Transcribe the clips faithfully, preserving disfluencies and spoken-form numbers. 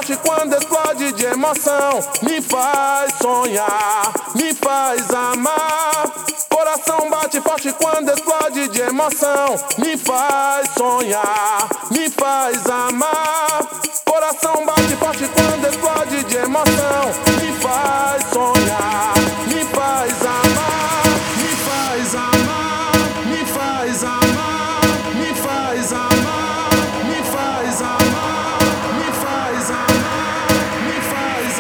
forte quando explode de emoção. Me faz sonhar, me faz amar. Coração bate forte quando explode de emoção. Me faz sonhar, me faz amar. Coração bate forte quando explode de emoção. Me faz sonhar, me faz amar. Me faz amar, me faz amar. Me faz amar, me faz amar. Me faz amar, me faz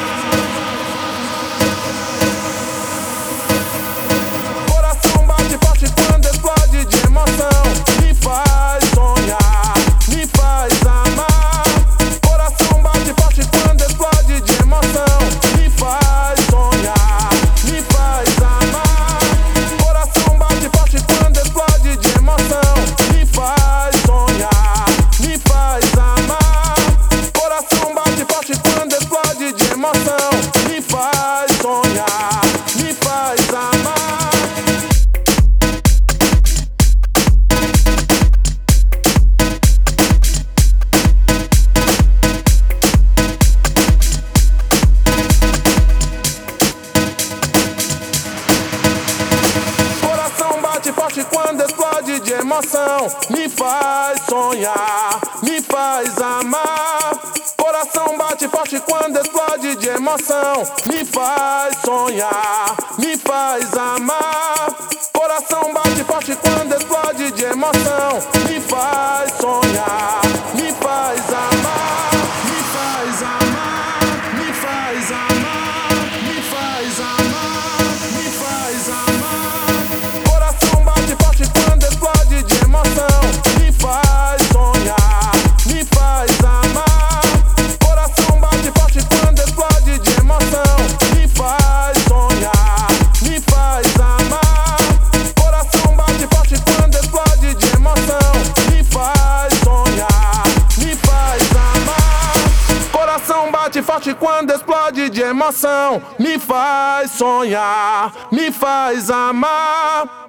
amar. Coração bate forte quando explode de emoção. Me faz sonhar, me faz amar. Coração bate forte quando explode de emoção. Me faz sonhar, me faz amar. Coração bate forte quando explode de emoção. Me faz sonhar, me faz amar. Coração bate forte quando explode de emoção. Me faz sonhar, me faz amar. Coração bate forte quando explode de emoção. Me faz sonhar, me faz amar. Coração bate forte quando explode de emoção. Me faz sonhar, me faz amar. Coração bate forte quando explode de emoção. Me faz sonhar, me faz amar. Me faz amar, me faz amar. Me faz amar, me faz amar. Coração bate forte quando explode de emoção. Me faz sonhar, me faz amar. Coração bate forte quando explode de emoção. Me faz sonhar, me faz amar. Coração bate forte quando explode de emoção. Me faz sonhar, me faz amar. Coração bate forte quando explode de emoção. Me faz sonhar, me faz amar.